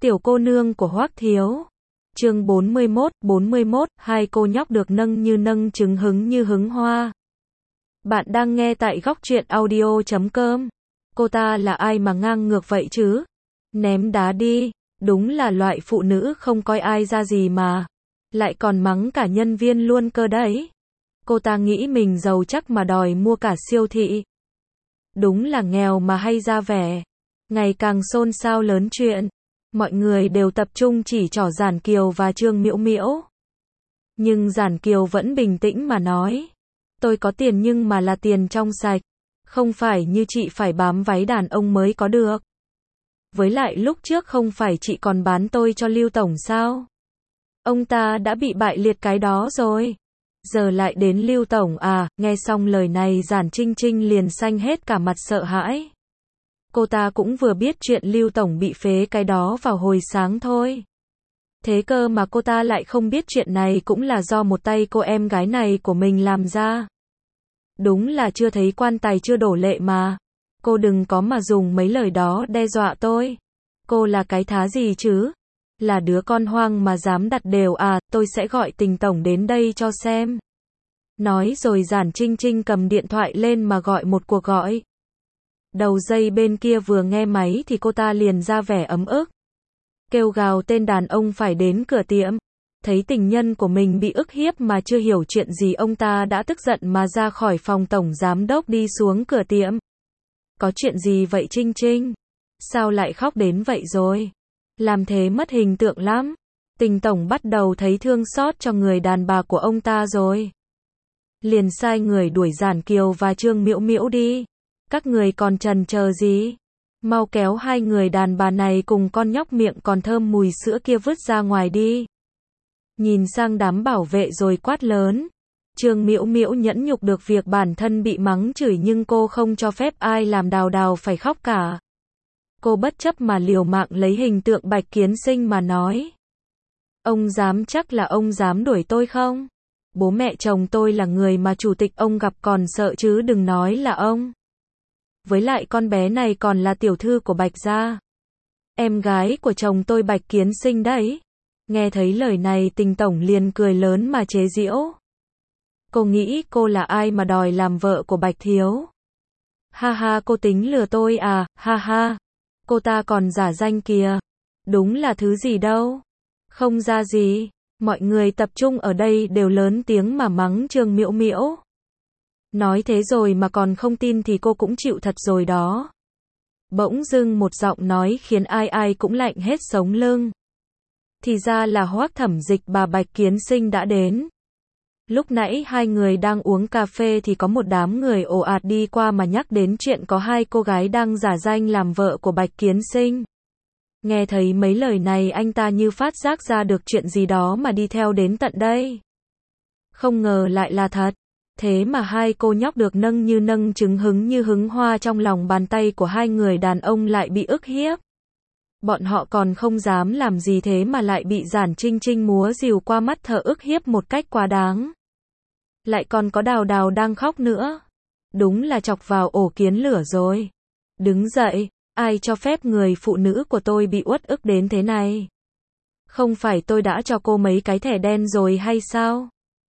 Tiểu cô nương của Hoắc Thiếu. Chương 41, hai cô nhóc được nâng như nâng trứng hứng như hứng hoa. Bạn đang nghe tại góc truyện audio.com. Cô ta là ai mà ngang ngược vậy chứ? Ném đá đi, đúng là loại phụ nữ không coi ai ra gì mà. Lại còn mắng cả nhân viên luôn cơ đấy. Cô ta nghĩ mình giàu chắc mà đòi mua cả siêu thị. Đúng là nghèo mà hay ra vẻ. Ngày càng xôn xao lớn chuyện. Mọi người đều tập trung chỉ trỏ Giản Kiều và Trương Miễu Miễu. Nhưng Giản Kiều vẫn bình tĩnh mà nói. Tôi có tiền nhưng mà là tiền trong sạch. Không phải như chị phải bám váy đàn ông mới có được. Với lại lúc trước không phải chị còn bán tôi cho Lưu Tổng sao? Ông ta đã bị bại liệt cái đó rồi. Giờ lại đến Lưu Tổng à? Nghe xong lời này Giản Trinh Trinh liền xanh hết cả mặt sợ hãi. Cô ta cũng vừa biết chuyện Lưu Tổng bị phế cái đó vào hồi sáng thôi. Thế cơ mà cô ta lại không biết chuyện này cũng là do một tay cô em gái này của mình làm ra. Đúng là chưa thấy quan tài chưa đổ lệ mà. Cô đừng có mà dùng mấy lời đó đe dọa tôi. Cô là cái thá gì chứ? Là đứa con hoang mà dám đặt đều à? Tôi sẽ gọi Tình Tổng đến đây cho xem. Nói rồi Giản Trinh Trinh cầm điện thoại lên mà gọi một cuộc gọi. Đầu dây bên kia vừa nghe máy thì cô ta liền ra vẻ ấm ức. Kêu gào tên đàn ông phải đến cửa tiệm. Thấy tình nhân của mình bị ức hiếp mà chưa hiểu chuyện gì, ông ta đã tức giận mà ra khỏi phòng tổng giám đốc đi xuống cửa tiệm. Có chuyện gì vậy Trinh Trinh? Sao lại khóc đến vậy rồi? Làm thế mất hình tượng lắm. Tình tổng bắt đầu thấy thương xót cho người đàn bà của ông ta rồi. Liền sai người đuổi Giản Kiều và Trương Miễu Miễu đi. Các người còn chần chờ gì? Mau kéo hai người đàn bà này cùng con nhóc miệng còn thơm mùi sữa kia vứt ra ngoài đi. Nhìn sang đám bảo vệ rồi quát lớn. Trương Miễu Miễu nhẫn nhục được việc bản thân bị mắng chửi nhưng cô không cho phép ai làm Đào Đào phải khóc cả. Cô bất chấp mà liều mạng lấy hình tượng Bạch Kiến Sinh mà nói. Ông dám chắc là ông dám đuổi tôi không? Bố mẹ chồng tôi là người mà chủ tịch ông gặp còn sợ chứ đừng nói là ông. Với lại con bé này còn là tiểu thư của Bạch gia. Em gái của chồng tôi Bạch Kiến Sinh đấy. Nghe thấy lời này Tình tổng liền cười lớn mà chế giễu. Cô nghĩ cô là ai mà đòi làm vợ của Bạch Thiếu? Ha ha, cô tính lừa tôi à? Ha ha. Cô ta còn giả danh kìa. Đúng là thứ gì đâu. Không ra gì. Mọi người tập trung ở đây đều lớn tiếng mà mắng Trương Miễu Miễu. Nói thế rồi mà còn không tin thì cô cũng chịu thật rồi đó. Bỗng dưng một giọng nói khiến ai ai cũng lạnh hết sống lưng. Thì ra là Hoắc Thẩm Dịch bà Bạch Kiến Sinh đã đến. Lúc nãy hai người đang uống cà phê thì có một đám người ồ ạt đi qua mà nhắc đến chuyện có hai cô gái đang giả danh làm vợ của Bạch Kiến Sinh. Nghe thấy mấy lời này anh ta như phát giác ra được chuyện gì đó mà đi theo đến tận đây. Không ngờ lại là thật. Thế mà hai cô nhóc được nâng như nâng trứng hứng như hứng hoa trong lòng bàn tay của hai người đàn ông lại bị ức hiếp. Bọn họ còn không dám làm gì thế mà lại bị Giản Trinh Trinh múa rìu qua mắt thở ức hiếp một cách quá đáng. Lại còn có Đào Đào đang khóc nữa. Đúng là chọc vào ổ kiến lửa rồi. Đứng dậy, ai cho phép người phụ nữ của tôi bị uất ức đến thế này? Không phải tôi đã cho cô mấy cái thẻ đen rồi hay sao?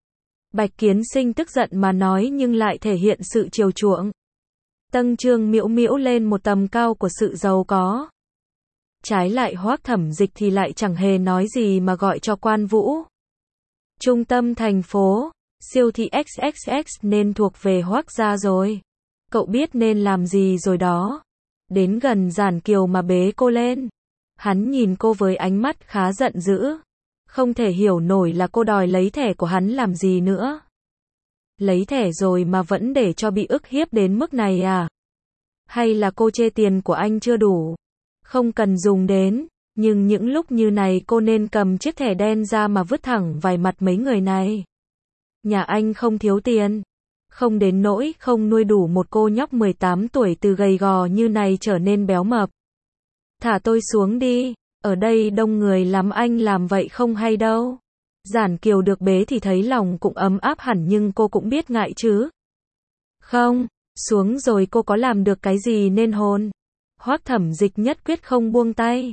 Bạch Kiến Sinh tức giận mà nói nhưng lại thể hiện sự chiều chuộng. Tâng Trương Miễu Miễu lên một tầm cao của sự giàu có. Trái lại Hoắc Thẩm Dịch thì lại chẳng hề nói gì mà gọi cho Quan Vũ. Trung tâm thành phố, siêu thị XXX nên thuộc về Hoắc gia rồi. Cậu biết nên làm gì rồi đó. Đến gần Giản Kiều mà bế cô lên. Hắn nhìn cô với ánh mắt khá giận dữ. Không thể hiểu nổi là cô đòi lấy thẻ của hắn làm gì nữa. Lấy thẻ rồi mà vẫn để cho bị ức hiếp đến mức này à? Hay là cô chê tiền của anh chưa đủ? Không cần dùng đến, nhưng những lúc như này cô nên cầm chiếc thẻ đen ra mà vứt thẳng vài mặt mấy người này. Nhà anh không thiếu tiền. Không đến nỗi không nuôi đủ một cô nhóc 18 tuổi từ gầy gò như này trở nên béo mập. Thả tôi xuống đi. Ở đây đông người lắm, anh làm vậy không hay đâu. Giản Kiều được bế thì thấy lòng cũng ấm áp hẳn nhưng cô cũng biết ngại chứ. Không, xuống rồi cô có làm được cái gì nên hôn. Hoắc Thẩm Dịch nhất quyết không buông tay.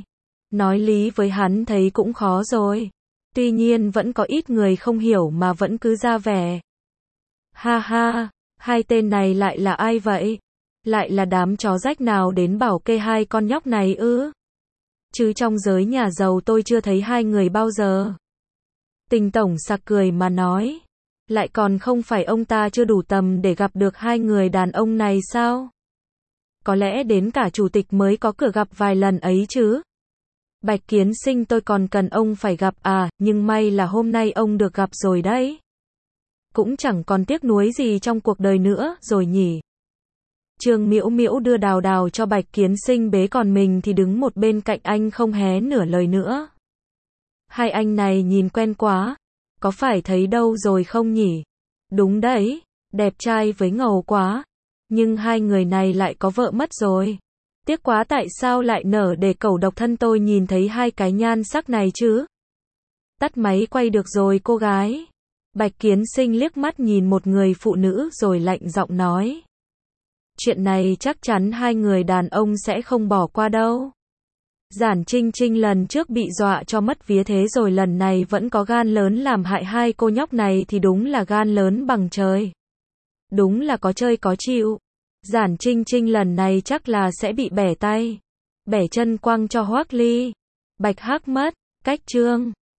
Nói lý với hắn thấy cũng khó rồi. Tuy nhiên vẫn có ít người không hiểu mà vẫn cứ ra vẻ. Ha ha, hai tên này lại là ai vậy? Lại là đám chó rách nào đến bảo kê hai con nhóc này ư? Chứ trong giới nhà giàu tôi chưa thấy hai người bao giờ. Tình tổng sặc cười mà nói. Lại còn không phải ông ta chưa đủ tầm để gặp được hai người đàn ông này sao? Có lẽ đến cả chủ tịch mới có cửa gặp vài lần ấy chứ. Bạch Kiến Sinh tôi còn cần ông phải gặp à, nhưng may là hôm nay ông được gặp rồi đấy. Cũng chẳng còn tiếc nuối gì trong cuộc đời nữa, rồi nhỉ. Trương Miễu Miễu đưa đào đào cho Bạch Kiến Sinh bế, còn mình thì đứng một bên cạnh anh không hé nửa lời nữa. Hai anh này nhìn quen quá, có phải thấy đâu rồi không nhỉ? Đúng đấy, đẹp trai với ngầu quá. Nhưng hai người này lại có vợ mất rồi. Tiếc quá, tại sao lại nở để cẩu độc thân tôi nhìn thấy hai cái nhan sắc này chứ? Tắt máy quay được rồi cô gái. Bạch Kiến Sinh liếc mắt nhìn một người phụ nữ rồi lạnh giọng nói. Chuyện này chắc chắn hai người đàn ông sẽ không bỏ qua đâu. Giản Trinh Trinh lần trước bị dọa cho mất vía, thế rồi lần này vẫn có gan lớn làm hại hai cô nhóc này thì đúng là gan lớn bằng trời. Đúng là có chơi có chịu. Giản Trinh Trinh lần này chắc là sẽ bị bẻ tay, bẻ chân quăng cho Hoắc Ly. Bạch Hắc mất, cách chương.